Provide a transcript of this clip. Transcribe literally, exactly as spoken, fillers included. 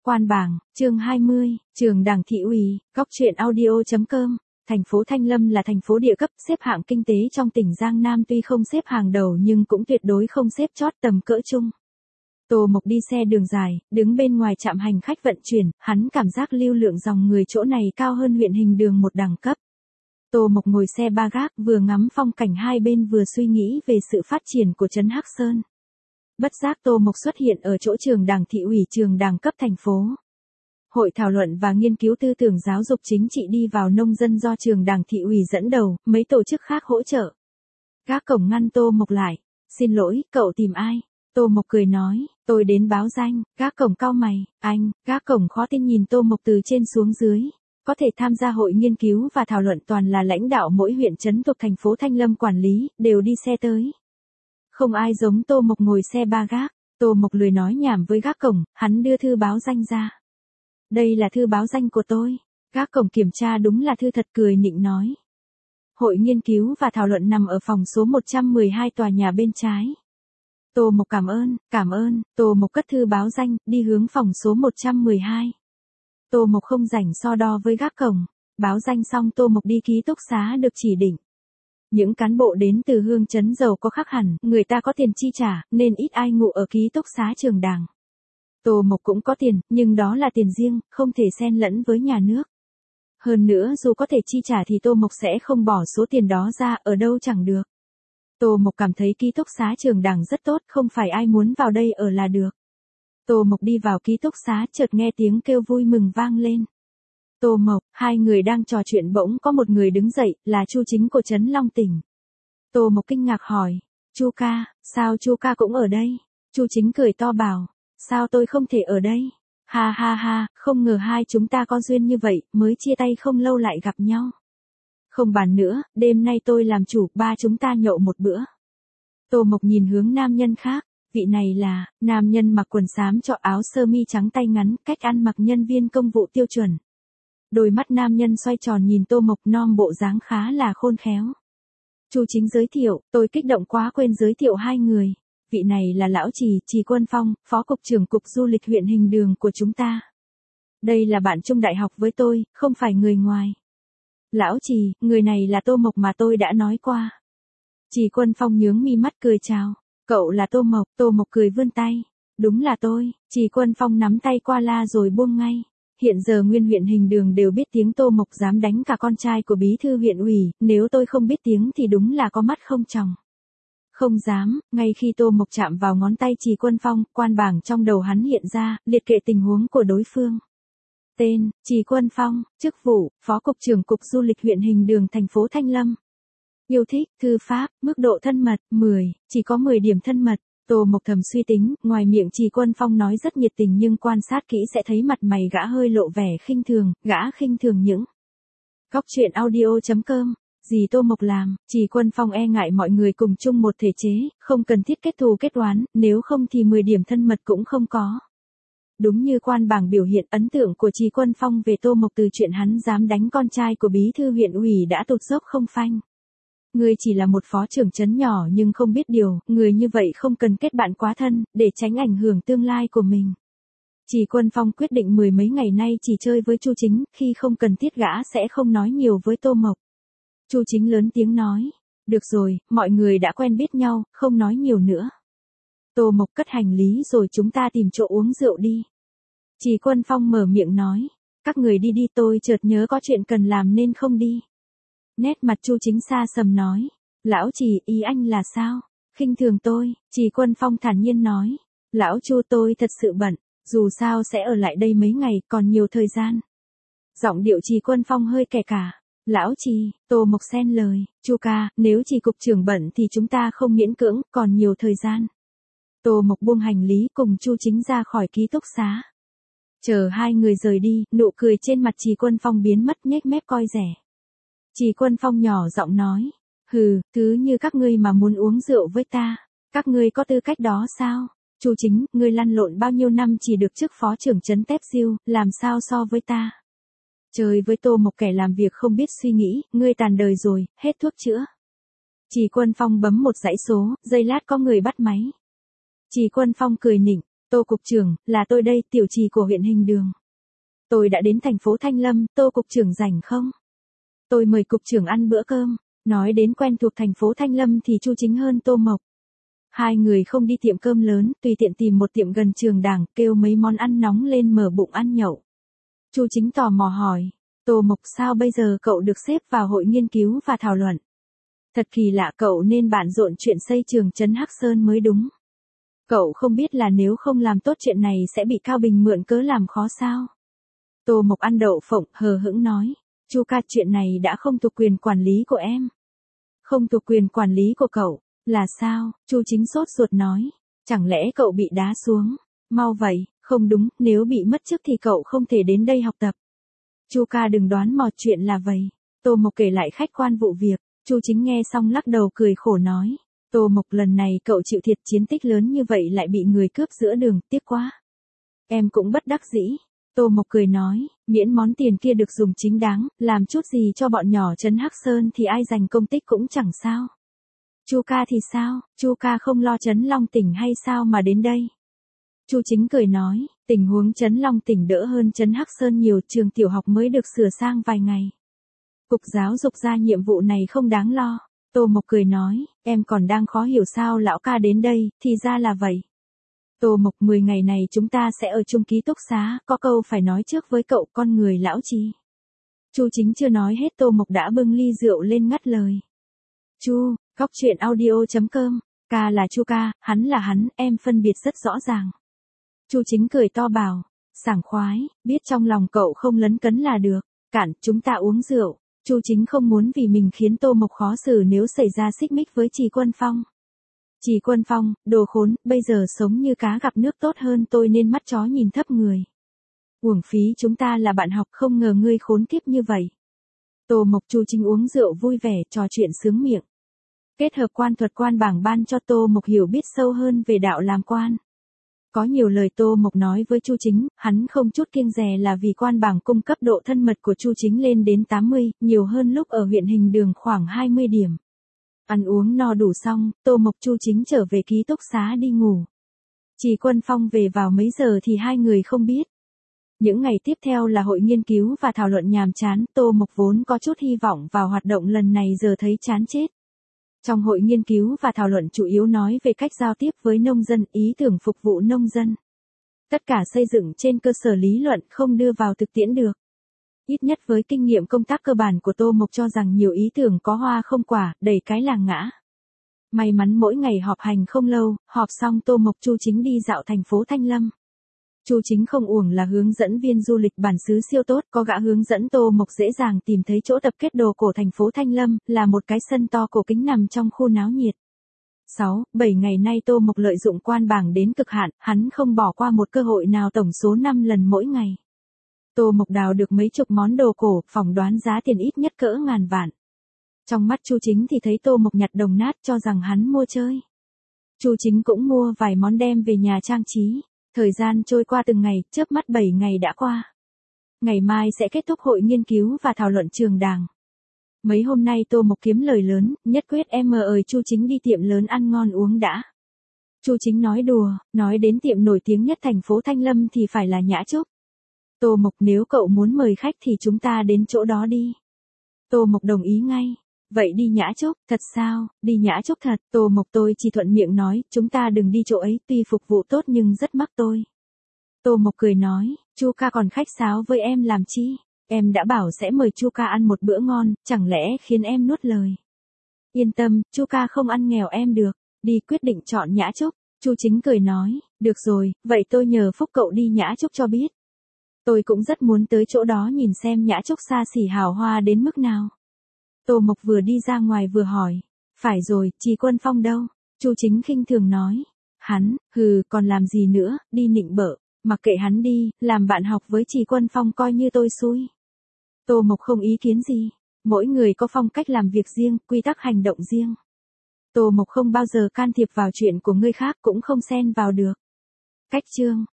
Quan bảng, chương hai mươi, Trường Đảng thị ủy, góc truyện audio chấm com. Thành phố Thanh Lâm là thành phố địa cấp xếp hạng kinh tế trong tỉnh Giang Nam, tuy không xếp hàng đầu nhưng cũng tuyệt đối không xếp chót tầm cỡ trung. Tô Mộc đi xe đường dài, đứng bên ngoài trạm hành khách vận chuyển, hắn cảm giác lưu lượng dòng người chỗ này cao hơn huyện Hình Đường một đẳng cấp. Tô Mộc ngồi xe ba gác, vừa ngắm phong cảnh hai bên vừa suy nghĩ về sự phát triển của trấn Hắc Sơn. Bất giác Tô Mộc xuất hiện ở chỗ Trường Đảng thị ủy, trường đảng cấp thành phố. Hội thảo luận và nghiên cứu tư tưởng giáo dục chính trị đi vào nông dân do Trường Đảng thị ủy dẫn đầu, mấy tổ chức khác hỗ trợ. Gác cổng ngăn Tô Mộc lại. Xin lỗi, cậu tìm ai? Tô Mộc cười nói, tôi đến báo danh. Gác cổng cau mày, anh. Gác cổng khó tin nhìn Tô Mộc từ trên xuống dưới. Có thể tham gia hội nghiên cứu và thảo luận toàn là lãnh đạo mỗi huyện trấn thuộc thành phố Thanh Lâm quản lý, đều đi xe tới. Không ai giống Tô Mộc ngồi xe ba gác. Tô Mộc lười nói nhảm với gác cổng, hắn đưa thư báo danh ra. Đây là thư báo danh của tôi. Gác cổng kiểm tra đúng là thư thật, cười nịnh nói. Hội nghiên cứu và thảo luận nằm ở phòng số một trăm mười hai tòa nhà bên trái. Tô Mộc cảm ơn, cảm ơn. Tô Mộc cất thư báo danh, đi hướng phòng số một trăm mười hai. Tô Mộc không rảnh so đo với gác cổng. Báo danh xong Tô Mộc đi ký túc xá được chỉ định. Những cán bộ đến từ Hương Trấn giàu có khác hẳn, người ta có tiền chi trả, nên ít ai ngủ ở ký túc xá Trường Đảng. Tô Mộc cũng có tiền, nhưng đó là tiền riêng, không thể xen lẫn với nhà nước. Hơn nữa dù có thể chi trả thì Tô Mộc sẽ không bỏ số tiền đó ra, ở đâu chẳng được. Tô Mộc cảm thấy ký túc xá Trường Đảng rất tốt, không phải ai muốn vào đây ở là được. Tô Mộc đi vào ký túc xá, chợt nghe tiếng kêu vui mừng vang lên. Tô Mộc, hai người đang trò chuyện bỗng có một người đứng dậy, là Chu Chính của trấn Long Tỉnh. Tô Mộc kinh ngạc hỏi, Chu ca, sao Chu ca cũng ở đây? Chu Chính cười to bảo, sao tôi không thể ở đây? Ha ha ha, không ngờ hai chúng ta có duyên như vậy, mới chia tay không lâu lại gặp nhau. Không bàn nữa, đêm nay tôi làm chủ, ba chúng ta nhậu một bữa. Tô Mộc nhìn hướng nam nhân khác, vị này là, nam nhân mặc quần xám trọ áo sơ mi trắng tay ngắn, cách ăn mặc nhân viên công vụ tiêu chuẩn. Đôi mắt nam nhân xoay tròn nhìn Tô Mộc, non bộ dáng khá là khôn khéo. Chu Chính giới thiệu, tôi kích động quá quên giới thiệu hai người. Vị này là Lão Trì, Trì Quân Phong, Phó Cục trưởng Cục Du lịch huyện Hình Đường của chúng ta. Đây là bạn chung đại học với tôi, không phải người ngoài. Lão Trì, người này là Tô Mộc mà tôi đã nói qua. Trì Quân Phong nhướng mi mắt cười chào. Cậu là Tô Mộc, Tô Mộc cười vươn tay. Đúng là tôi. Trì Quân Phong nắm tay qua la rồi buông ngay. Hiện giờ nguyên huyện Hình Đường đều biết tiếng Tô Mộc dám đánh cả con trai của bí thư huyện ủy, nếu tôi không biết tiếng thì đúng là có mắt không tròng. Không dám, ngay khi Tô Mộc chạm vào ngón tay Trì Quân Phong, quan bảng trong đầu hắn hiện ra, liệt kê tình huống của đối phương. Tên, Trì Quân Phong, chức vụ, Phó Cục trưởng Cục Du lịch huyện Hình Đường thành phố Thanh Lâm. Yêu thích, thư pháp, mức độ thân mật, mười, chỉ có mười điểm thân mật. Tô Mộc thầm suy tính, ngoài miệng Trì Quân Phong nói rất nhiệt tình nhưng quan sát kỹ sẽ thấy mặt mày gã hơi lộ vẻ khinh thường, gã khinh thường những. Góc truyện audio chấm com. Gì Tô Mộc làm, Trì Quân Phong e ngại mọi người cùng chung một thể chế, không cần thiết kết thù kết oán, nếu không thì mười điểm thân mật cũng không có. Đúng như quan bảng biểu hiện, ấn tượng của Trì Quân Phong về Tô Mộc từ chuyện hắn dám đánh con trai của bí thư huyện ủy đã tụt dốc không phanh. Người chỉ là một phó trưởng trấn nhỏ nhưng không biết điều, người như vậy không cần kết bạn quá thân, để tránh ảnh hưởng tương lai của mình. Trì Quân Phong quyết định mười mấy ngày nay chỉ chơi với Chu Chính, khi không cần thiết gã sẽ không nói nhiều với Tô Mộc. Chu Chính lớn tiếng nói, được rồi, mọi người đã quen biết nhau, không nói nhiều nữa. Tô Mộc cất hành lý rồi chúng ta tìm chỗ uống rượu đi. Trì Quân Phong mở miệng nói, các người đi đi, tôi chợt nhớ có chuyện cần làm nên không đi. Nét mặt Chu Chính xa sầm nói, Lão Trì, ý anh là sao? Khinh thường tôi, Trì Quân Phong thản nhiên nói, Lão Chu, tôi thật sự bận, dù sao sẽ ở lại đây mấy ngày, còn nhiều thời gian. Giọng điệu Trì Quân Phong hơi kẻ cả. Lão Trì, Tô Mộc xen lời, Chu ca, nếu Trì cục trưởng bận thì chúng ta không miễn cưỡng, còn nhiều thời gian. Tô Mộc buông hành lý cùng Chu Chính ra khỏi ký túc xá. Chờ hai người rời đi, nụ cười trên mặt Trì Quân Phong biến mất, nhếch mép coi rẻ. Trì Quân Phong nhỏ giọng nói, hừ, thứ như các ngươi mà muốn uống rượu với ta, các ngươi có tư cách đó sao? Chu Chính, ngươi lăn lộn bao nhiêu năm chỉ được chức phó trưởng trấn Tép Diêu, làm sao so với ta? Chơi với Tô Mộc kẻ làm việc không biết suy nghĩ, ngươi tàn đời rồi, hết thuốc chữa. Trì Quân Phong bấm một dãy số, giây lát có người bắt máy. Trì Quân Phong cười nịnh, Tô cục trưởng, là tôi đây, tiểu trì của huyện Hình Đường. Tôi đã đến thành phố Thanh Lâm, Tô cục trưởng rảnh không? Tôi mời cục trưởng ăn bữa cơm. Nói đến quen thuộc thành phố Thanh Lâm thì Chu Chính hơn Tô Mộc. Hai người không đi tiệm cơm lớn, tùy tiện tìm một tiệm gần trường đảng, kêu mấy món ăn nóng lên mở bụng ăn nhậu. Chu Chính tò mò hỏi, Tô Mộc sao bây giờ cậu được xếp vào hội nghiên cứu và thảo luận? Thật kỳ lạ, cậu nên bận rộn chuyện xây trường trấn Hắc Sơn mới đúng. Cậu không biết là nếu không làm tốt chuyện này sẽ bị Cao Bình mượn cớ làm khó sao? Tô Mộc ăn đậu phộng, hờ hững nói, Chu ca, chuyện này đã không thuộc quyền quản lý của em. Không thuộc quyền quản lý của cậu, là sao? Chu Chính sốt ruột nói, chẳng lẽ cậu bị đá xuống? Mau vậy, không đúng, nếu bị mất chức thì cậu không thể đến đây học tập. Chu ca đừng đoán mò, chuyện là vậy. Tô Mộc kể lại khách quan vụ việc. Chu Chính nghe xong lắc đầu cười khổ nói, Tô Mộc, lần này cậu chịu thiệt, chiến tích lớn như vậy lại bị người cướp giữa đường, tiếc quá. Em cũng bất đắc dĩ. Tô Mộc cười nói, miễn món tiền kia được dùng chính đáng, làm chút gì cho bọn nhỏ trấn Hắc Sơn thì ai giành công tích cũng chẳng sao. Chu ca thì sao, Chu ca không lo trấn Long tỉnh hay sao mà đến đây? Chu Chính cười nói, tình huống trấn Long tỉnh đỡ hơn trấn Hắc Sơn nhiều, trường tiểu học mới được sửa sang vài ngày. Cục giáo dục ra nhiệm vụ này không đáng lo. Tô Mộc cười nói, em còn đang khó hiểu sao lão ca đến đây, thì ra là vậy. Tô Mộc, mười ngày này chúng ta sẽ ở chung ký túc xá, có câu phải nói trước với cậu, con người lão chi. Chu Chính chưa nói hết Tô Mộc đã bưng ly rượu lên ngắt lời. Chu, góc chuyện audio chấm com, ca là Chu ca, hắn là hắn, em phân biệt rất rõ ràng. Chu Chính cười to bảo, sảng khoái, biết trong lòng cậu không lấn cấn là được, cản, chúng ta uống rượu. Chu Chính không muốn vì mình khiến Tô Mộc khó xử nếu xảy ra xích mích với Trì Quân Phong. Trì Quân Phong, đồ khốn, bây giờ sống như cá gặp nước tốt hơn tôi nên mắt chó nhìn thấp người. Uổng phí, chúng ta là bạn học, không ngờ ngươi khốn kiếp như vậy. Tô Mộc, Chu Chính uống rượu vui vẻ, trò chuyện sướng miệng. Kết hợp quan thuật quan bảng ban cho Tô Mộc hiểu biết sâu hơn về đạo làm quan. Có nhiều lời Tô Mộc nói với Chu Chính, hắn không chút kiêng dè là vì quan bảng cung cấp độ thân mật của Chu Chính lên đến tám mươi, nhiều hơn lúc ở huyện Hình Đường khoảng hai mươi điểm. Ăn uống no đủ xong, Tô Mộc Chu Chính trở về ký túc xá đi ngủ. Trì Quân Phong về vào mấy giờ thì hai người không biết. Những ngày tiếp theo là hội nghiên cứu và thảo luận nhàm chán, Tô Mộc vốn có chút hy vọng vào hoạt động lần này giờ thấy chán chết. Trong hội nghiên cứu và thảo luận chủ yếu nói về cách giao tiếp với nông dân, ý tưởng phục vụ nông dân. Tất cả xây dựng trên cơ sở lý luận, không đưa vào thực tiễn được. Ít nhất với kinh nghiệm công tác cơ bản của Tô Mộc cho rằng nhiều ý tưởng có hoa không quả, đầy cái là ngã. May mắn mỗi ngày họp hành không lâu, họp xong Tô Mộc Chu Chính đi dạo thành phố Thanh Lâm. Chu Chính không uổng là hướng dẫn viên du lịch bản xứ siêu tốt, có gã hướng dẫn Tô Mộc dễ dàng tìm thấy chỗ tập kết đồ cổ thành phố Thanh Lâm, là một cái sân to cổ kính nằm trong khu náo nhiệt. sáu, bảy ngày nay Tô Mộc lợi dụng quan bảng đến cực hạn, hắn không bỏ qua một cơ hội nào tổng số năm lần mỗi ngày. Tô Mộc đào được mấy chục món đồ cổ, phỏng đoán giá tiền ít nhất cỡ ngàn vạn. Trong mắt Chu Chính thì thấy Tô Mộc nhặt đồng nát cho rằng hắn mua chơi. Chu Chính cũng mua vài món đem về nhà trang trí. Thời gian trôi qua từng ngày, chớp mắt bảy ngày đã qua. Ngày mai sẽ kết thúc hội nghiên cứu và thảo luận trường đảng. Mấy hôm nay Tô Mộc kiếm lời lớn, nhất quyết em ơi Chu Chính đi tiệm lớn ăn ngon uống đã. Chu Chính nói đùa, nói đến tiệm nổi tiếng nhất thành phố Thanh Lâm thì phải là Nhã Trúc. Tô Mộc, nếu cậu muốn mời khách thì chúng ta đến chỗ đó đi. Tô Mộc đồng ý ngay. Vậy đi Nhã Trúc, thật sao, đi Nhã Trúc thật, Tô Mộc tôi chỉ thuận miệng nói, chúng ta đừng đi chỗ ấy, tuy phục vụ tốt nhưng rất mắc tôi. Tô Mộc cười nói, Chu ca còn khách sáo với em làm chi, em đã bảo sẽ mời Chu ca ăn một bữa ngon, chẳng lẽ khiến em nuốt lời. Yên tâm, Chu ca không ăn nghèo em được, đi quyết định chọn Nhã Trúc. Chu Chính cười nói, được rồi, vậy tôi nhờ phúc cậu đi Nhã Trúc cho biết. Tôi cũng rất muốn tới chỗ đó nhìn xem Nhã Trúc xa xỉ hào hoa đến mức nào. Tô Mộc vừa đi ra ngoài vừa hỏi, phải rồi, Trì Quân Phong đâu? Chu Chính khinh thường nói, hắn, hừ, còn làm gì nữa, đi nịnh bợ, mặc kệ hắn đi, làm bạn học với Trì Quân Phong coi như tôi xui. Tô Mộc không ý kiến gì, mỗi người có phong cách làm việc riêng, quy tắc hành động riêng. Tô Mộc không bao giờ can thiệp vào chuyện của người khác cũng không xen vào được. Cách chương